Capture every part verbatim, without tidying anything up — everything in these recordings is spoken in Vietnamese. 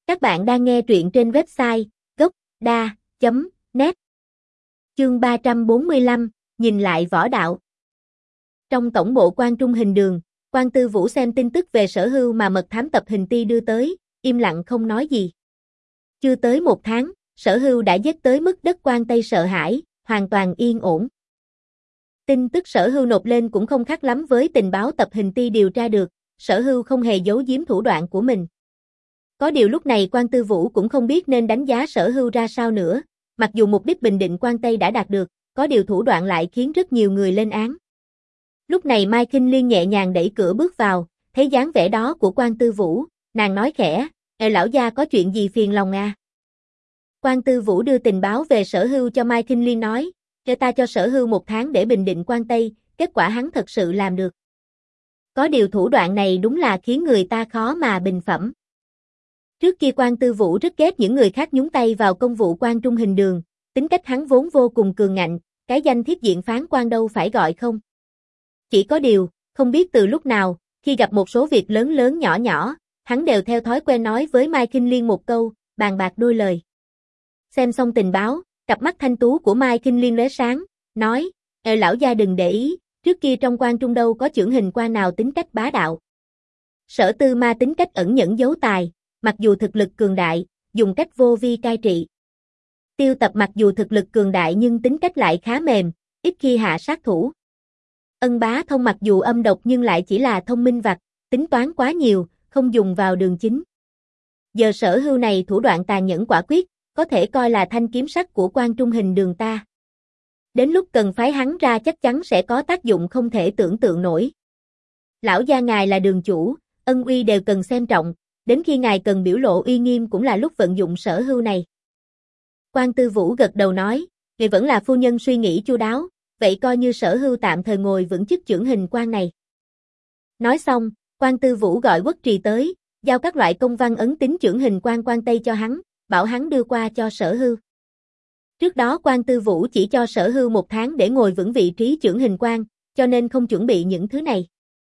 Các bạn đang nghe truyện trên website gốc đa chấm net. Chương ba trăm bốn mươi lăm, nhìn lại võ đạo. Trong tổng bộ Quan Trung Hình Đường, Quan Tư Vũ xem tin tức về Sở Hưu mà mật thám tập hình ti đưa tới, im lặng không nói gì. Chưa tới một tháng, Sở Hưu đã giết tới mức đất Quan Tây sợ hãi, hoàn toàn yên ổn. Tin tức Sở Hưu nộp lên cũng không khác lắm với tình báo tập hình ti điều tra được, Sở Hưu không hề giấu giếm thủ đoạn của mình. Có điều lúc này Quan Tư Vũ cũng không biết nên đánh giá Sở Hưu ra sao nữa, mặc dù mục đích bình định Quan Tây đã đạt được, có điều thủ đoạn lại khiến rất nhiều người lên án. Lúc này Mai Kinh Liên nhẹ nhàng đẩy cửa bước vào, thấy dáng vẻ đó của Quan Tư Vũ, nàng nói khẽ, "Ê lão gia có chuyện gì phiền lòng à?" Quan Tư Vũ đưa tình báo về Sở Hưu cho Mai Kinh Liên nói, "Cho ta cho Sở Hưu một tháng để bình định Quan Tây, kết quả hắn thật sự làm được." Có điều thủ đoạn này đúng là khiến người ta khó mà bình phẩm. Trước kia Quan Tư Vũ rất ghét những người khác nhúng tay vào công vụ Quan Trung Hình Đường, tính cách hắn vốn vô cùng cường ngạnh, cái danh thiết diện phán quan đâu phải gọi không. Chỉ có điều, không biết từ lúc nào, khi gặp một số việc lớn lớn nhỏ nhỏ, hắn đều theo thói quen nói với Mai Kinh Liên một câu, bàn bạc đôi lời. Xem xong tình báo, cặp mắt thanh tú của Mai Kinh Liên lóe sáng, nói, "Ê lão gia đừng để ý, trước kia trong Quan Trung đâu có chưởng hình quan nào tính cách bá đạo. Sở Tư Ma tính cách ẩn nhẫn giấu tài, mặc dù thực lực cường đại, dùng cách vô vi cai trị. Tiêu Tập mặc dù thực lực cường đại nhưng tính cách lại khá mềm, ít khi hạ sát thủ. Ân Bá Thông mặc dù âm độc nhưng lại chỉ là thông minh vặt, tính toán quá nhiều, không dùng vào đường chính. Giờ Sở Hưu này thủ đoạn tàn nhẫn quả quyết, có thể coi là thanh kiếm sắc của Quan Trung Hình Đường ta. Đến lúc cần phái hắn ra chắc chắn sẽ có tác dụng không thể tưởng tượng nổi. Lão gia ngài là đường chủ, ân uy đều cần xem trọng, đến khi ngài cần biểu lộ uy nghiêm cũng là lúc vận dụng Sở Hưu này." Quan Tư Vũ gật đầu nói, "Vì vẫn là phu nhân suy nghĩ chu đáo, vậy coi như Sở Hưu tạm thời ngồi vững chức chưởng hình quan này." Nói xong, Quan Tư Vũ gọi Quốc Trì tới, giao các loại công văn ấn tín chưởng hình quan Quan Tây cho hắn, bảo hắn đưa qua cho Sở Hưu. Trước đó Quan Tư Vũ chỉ cho Sở Hưu một tháng để ngồi vững vị trí chưởng hình quan, cho nên không chuẩn bị những thứ này.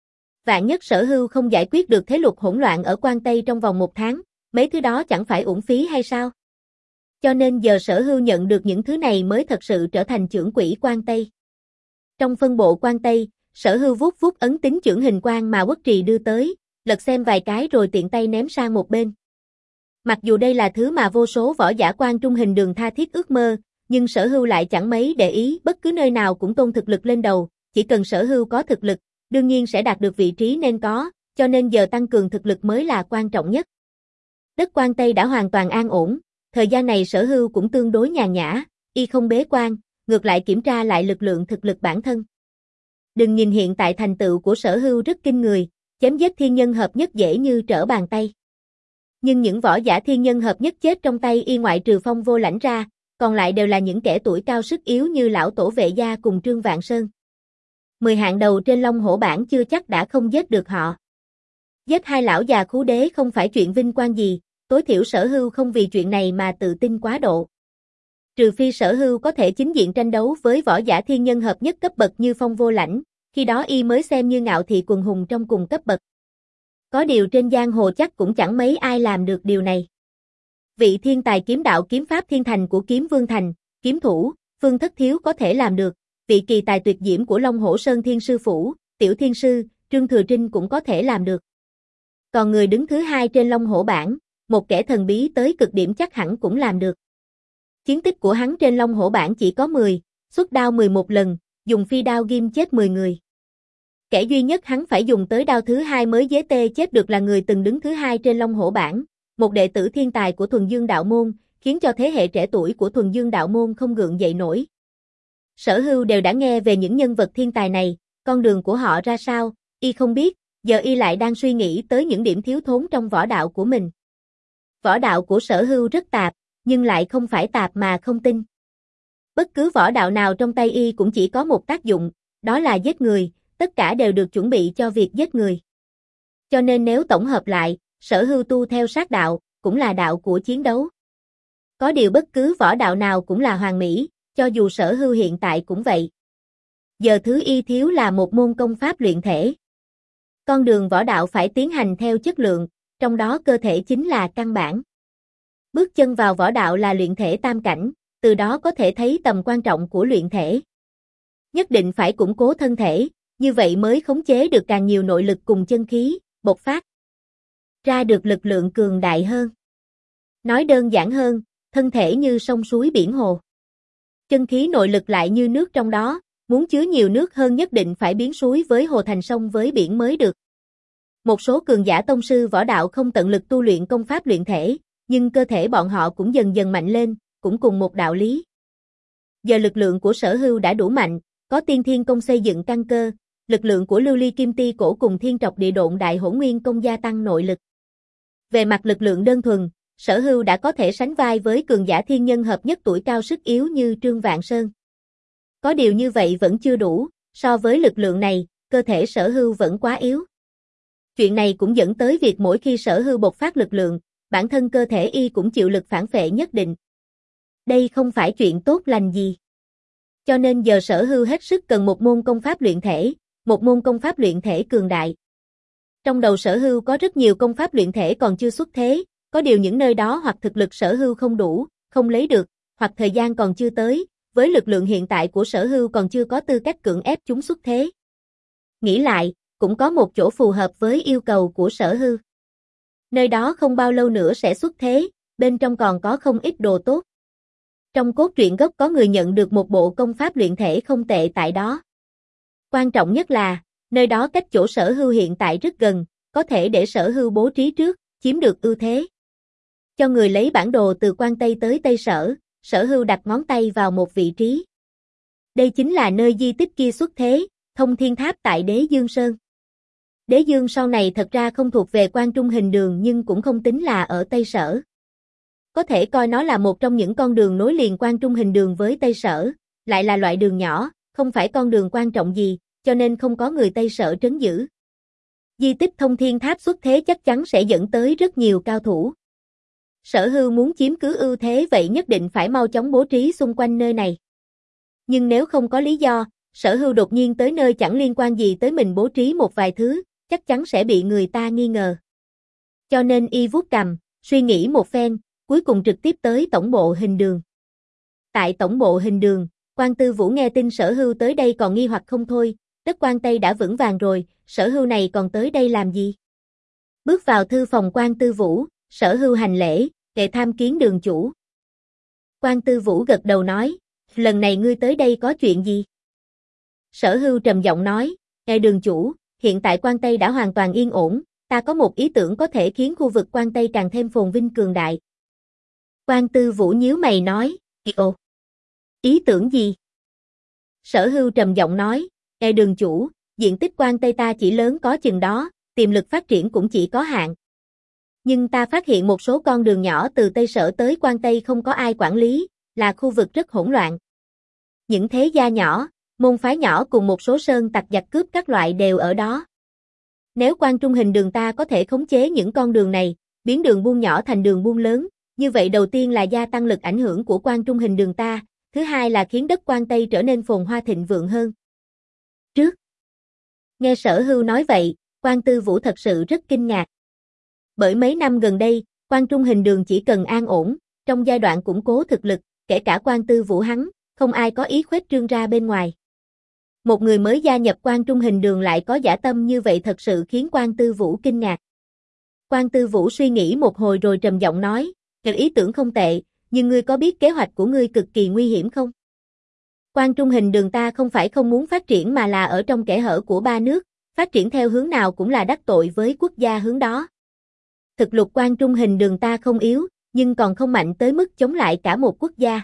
Vạn nhất Sở Hưu không giải quyết được thế lục hỗn loạn ở Quan Tây trong vòng một tháng, mấy thứ đó chẳng phải uổng phí hay sao? Cho nên giờ Sở Hưu nhận được những thứ này mới thật sự trở thành chưởng quỹ Quan Tây. Trong phân bộ Quan Tây, Sở Hưu vuốt vuốt ấn tín chưởng hình quan mà Quốc Trì đưa tới, lật xem vài cái rồi tiện tay ném sang một bên. Mặc dù đây là thứ mà vô số võ giả Quan Trung Hình Đường tha thiết ước mơ, nhưng Sở Hưu lại chẳng mấy để ý, bất cứ nơi nào cũng tôn thực lực lên đầu, chỉ cần Sở Hưu có thực lực, đương nhiên sẽ đạt được vị trí nên có, cho nên giờ tăng cường thực lực mới là quan trọng nhất. Đất Quan Tây đã hoàn toàn an ổn, thời gian này Sở Hưu cũng tương đối nhàn nhã, y không bế quan, ngược lại kiểm tra lại lực lượng thực lực bản thân. Đừng nhìn hiện tại thành tựu của Sở Hưu rất kinh người, chém giết thiên nhân hợp nhất dễ như trở bàn tay. Nhưng những võ giả thiên nhân hợp nhất chết trong tay y ngoại trừ Phong Vô Lãnh ra, còn lại đều là những kẻ tuổi cao sức yếu như lão tổ Vệ Gia cùng Trương Vạn Sơn. Mười hạng đầu trên Long Hổ bảng chưa chắc đã không giết được họ. Giết hai lão già khú đế không phải chuyện vinh quang gì, tối thiểu Sở Hưu không vì chuyện này mà tự tin quá độ. Trừ phi Sở Hưu có thể chính diện tranh đấu với võ giả thiên nhân hợp nhất cấp bậc như Phong Vô Lãnh, khi đó y mới xem như ngạo thị quần hùng trong cùng cấp bậc. Có điều trên giang hồ chắc cũng chẳng mấy ai làm được điều này. Vị thiên tài kiếm đạo kiếm pháp thiên thành của Kiếm Vương Thành, kiếm thủ, Phương Thất Thiếu có thể làm được, vị kỳ tài tuyệt diễm của Long Hổ Sơn Thiên Sư Phủ, Tiểu Thiên Sư, Trương Thừa Trinh cũng có thể làm được. Còn người đứng thứ hai trên Long Hổ bảng, một kẻ thần bí tới cực điểm chắc hẳn cũng làm được. Chiến tích của hắn trên Long Hổ bảng chỉ có mười, xuất đao mười một lần, dùng phi đao ghim chết mười người. Kẻ duy nhất hắn phải dùng tới đao thứ hai mới dế tê chết được là người từng đứng thứ hai trên Long Hổ bảng, một đệ tử thiên tài của Thuần Dương Đạo Môn, khiến cho thế hệ trẻ tuổi của Thuần Dương Đạo Môn không gượng dậy nổi. Sở Hưu đều đã nghe về những nhân vật thiên tài này, con đường của họ ra sao, y không biết, giờ y lại đang suy nghĩ tới những điểm thiếu thốn trong võ đạo của mình. Võ đạo của Sở Hưu rất tạp, nhưng lại không phải tạp mà không tinh. Bất cứ võ đạo nào trong tay y cũng chỉ có một tác dụng, đó là giết người, tất cả đều được chuẩn bị cho việc giết người. Cho nên nếu tổng hợp lại, Sở Hưu tu theo sát đạo, cũng là đạo của chiến đấu. Có điều bất cứ võ đạo nào cũng là hoàn mỹ, cho dù Sở Hưu hiện tại cũng vậy. Giờ thứ y thiếu là một môn công pháp luyện thể. Con đường võ đạo phải tiến hành theo chất lượng, trong đó cơ thể chính là căn bản. Bước chân vào võ đạo là luyện thể tam cảnh, từ đó có thể thấy tầm quan trọng của luyện thể. Nhất định phải củng cố thân thể, như vậy mới khống chế được càng nhiều nội lực cùng chân khí, bộc phát ra được lực lượng cường đại hơn. Nói đơn giản hơn, thân thể như sông suối biển hồ. Chân khí nội lực lại như nước trong đó, muốn chứa nhiều nước hơn nhất định phải biến suối với hồ thành sông với biển mới được. Một số cường giả tông sư võ đạo không tận lực tu luyện công pháp luyện thể, nhưng cơ thể bọn họ cũng dần dần mạnh lên, cũng cùng một đạo lý. Giờ lực lượng của Sở Hưu đã đủ mạnh, có tiên thiên công xây dựng căn cơ, lực lượng của lưu ly kim ti cổ cùng thiên trọc địa độn đại hỗn nguyên công gia tăng nội lực. Về mặt lực lượng đơn thuần, Sở Hưu đã có thể sánh vai với cường giả thiên nhân hợp nhất tuổi cao sức yếu như Trương Vạn Sơn. Có điều như vậy vẫn chưa đủ, so với lực lượng này, cơ thể Sở Hưu vẫn quá yếu. Chuyện này cũng dẫn tới việc mỗi khi Sở Hưu bộc phát lực lượng, bản thân cơ thể y cũng chịu lực phản phệ nhất định. Đây không phải chuyện tốt lành gì. Cho nên giờ Sở Hưu hết sức cần một môn công pháp luyện thể, một môn công pháp luyện thể cường đại. Trong đầu Sở Hưu có rất nhiều công pháp luyện thể còn chưa xuất thế, có điều những nơi đó hoặc thực lực Sở Hưu không đủ, không lấy được, hoặc thời gian còn chưa tới, với lực lượng hiện tại của Sở Hưu còn chưa có tư cách cưỡng ép chúng xuất thế. Nghĩ lại, cũng có một chỗ phù hợp với yêu cầu của Sở Hưu. Nơi đó không bao lâu nữa sẽ xuất thế, bên trong còn có không ít đồ tốt. Trong cốt truyện gốc có người nhận được một bộ công pháp luyện thể không tệ tại đó. Quan trọng nhất là, nơi đó cách chỗ Sở Hưu hiện tại rất gần, có thể để Sở Hưu bố trí trước, chiếm được ưu thế. Cho người lấy bản đồ từ Quan Tây tới Tây Sở, Sở Hưu đặt ngón tay vào một vị trí. Đây chính là nơi di tích kia xuất thế, Thông Thiên Tháp tại Đế Dương Sơn. Đế Dương sau này thật ra không thuộc về Quan Trung Hình Đường nhưng cũng không tính là ở Tây Sở. Có thể coi nó là một trong những con đường nối liền Quan Trung Hình Đường với Tây Sở, lại là loại đường nhỏ, không phải con đường quan trọng gì, cho nên không có người Tây Sở trấn giữ. Di tích Thông Thiên Tháp xuất thế chắc chắn sẽ dẫn tới rất nhiều cao thủ. Sở Hưu muốn chiếm cứ ưu thế vậy nhất định phải mau chóng bố trí xung quanh nơi này. Nhưng nếu không có lý do, Sở Hưu đột nhiên tới nơi chẳng liên quan gì tới mình bố trí một vài thứ, chắc chắn sẽ bị người ta nghi ngờ. Cho nên y vuốt cằm, suy nghĩ một phen, cuối cùng trực tiếp tới tổng bộ Hình Đường. Tại tổng bộ Hình Đường, Quan Tư Vũ nghe tin Sở Hưu tới đây còn nghi hoặc không thôi, đất Quan Tây đã vững vàng rồi, Sở Hưu này còn tới đây làm gì? Bước vào thư phòng Quan Tư Vũ, Sở Hưu hành lễ, kệ tham kiến đường chủ. Quan Tư Vũ gật đầu nói, lần này ngươi tới đây có chuyện gì? Sở Hưu trầm giọng nói, kệ đường chủ, hiện tại Quan Tây đã hoàn toàn yên ổn, ta có một ý tưởng có thể khiến khu vực Quan Tây càng thêm phồn vinh cường đại. Quan Tư Vũ nhíu mày nói, ồ, ý tưởng gì? Sở Hưu trầm giọng nói, kệ đường chủ, diện tích Quan Tây ta chỉ lớn có chừng đó, tiềm lực phát triển cũng chỉ có hạn. Nhưng ta phát hiện một số con đường nhỏ từ Tây Sở tới Quan Tây không có ai quản lý, là khu vực rất hỗn loạn. Những thế gia nhỏ, môn phái nhỏ cùng một số sơn tặc giặc cướp các loại đều ở đó. Nếu Quan Trung Hình Đường ta có thể khống chế những con đường này, biến đường buôn nhỏ thành đường buôn lớn, như vậy đầu tiên là gia tăng lực ảnh hưởng của Quan Trung Hình Đường ta, thứ hai là khiến đất Quan Tây trở nên phồn hoa thịnh vượng hơn. Trước, nghe Sở Hưu nói vậy, Quan Tư Vũ thật sự rất kinh ngạc. Bởi mấy năm gần đây, Quan Trung Hình Đường chỉ cần an ổn, trong giai đoạn củng cố thực lực, kể cả Quan Tư Vũ hắn, không ai có ý khuếch trương ra bên ngoài. Một người mới gia nhập Quan Trung Hình Đường lại có dã tâm như vậy thật sự khiến Quan Tư Vũ kinh ngạc. Quan Tư Vũ suy nghĩ một hồi rồi trầm giọng nói, ý tưởng không tệ, nhưng ngươi có biết kế hoạch của ngươi cực kỳ nguy hiểm không? Quan Trung Hình Đường ta không phải không muốn phát triển mà là ở trong kẽ hở của ba nước, phát triển theo hướng nào cũng là đắc tội với quốc gia hướng đó. Thực lực Quan Trung Hình Đường ta không yếu, nhưng còn không mạnh tới mức chống lại cả một quốc gia.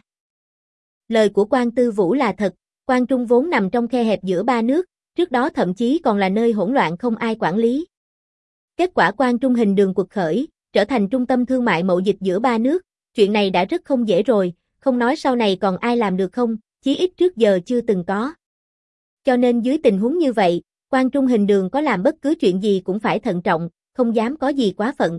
Lời của Quan Tư Vũ là thật, Quan Trung vốn nằm trong khe hẹp giữa ba nước, trước đó thậm chí còn là nơi hỗn loạn không ai quản lý. Kết quả Quan Trung Hình Đường quật khởi, trở thành trung tâm thương mại mậu dịch giữa ba nước, chuyện này đã rất không dễ rồi, không nói sau này còn ai làm được không, chí ít trước giờ chưa từng có. Cho nên dưới tình huống như vậy, Quan Trung Hình Đường có làm bất cứ chuyện gì cũng phải thận trọng, không dám có gì quá phận.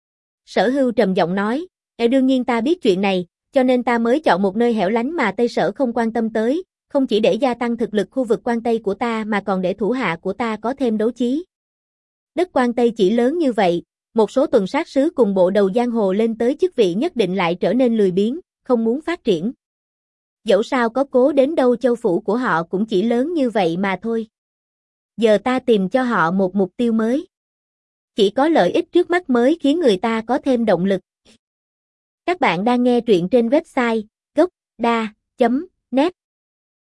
Sở Hưu trầm giọng nói, e đương nhiên ta biết chuyện này, cho nên ta mới chọn một nơi hẻo lánh mà Tây Sở không quan tâm tới, không chỉ để gia tăng thực lực khu vực Quan Tây của ta mà còn để thủ hạ của ta có thêm đấu chí. Đất Quan Tây chỉ lớn như vậy, Một số tuần sát sứ cùng bộ đầu giang hồ lên tới chức vị nhất định lại trở nên lười biếng, không muốn phát triển. Dẫu sao có cố đến đâu châu phủ của họ cũng chỉ lớn như vậy mà thôi. Giờ ta tìm cho họ một mục tiêu mới. Chỉ có lợi ích trước mắt mới khiến người ta có thêm động lực. Các bạn đang nghe truyện trên website gốc đa chấm net.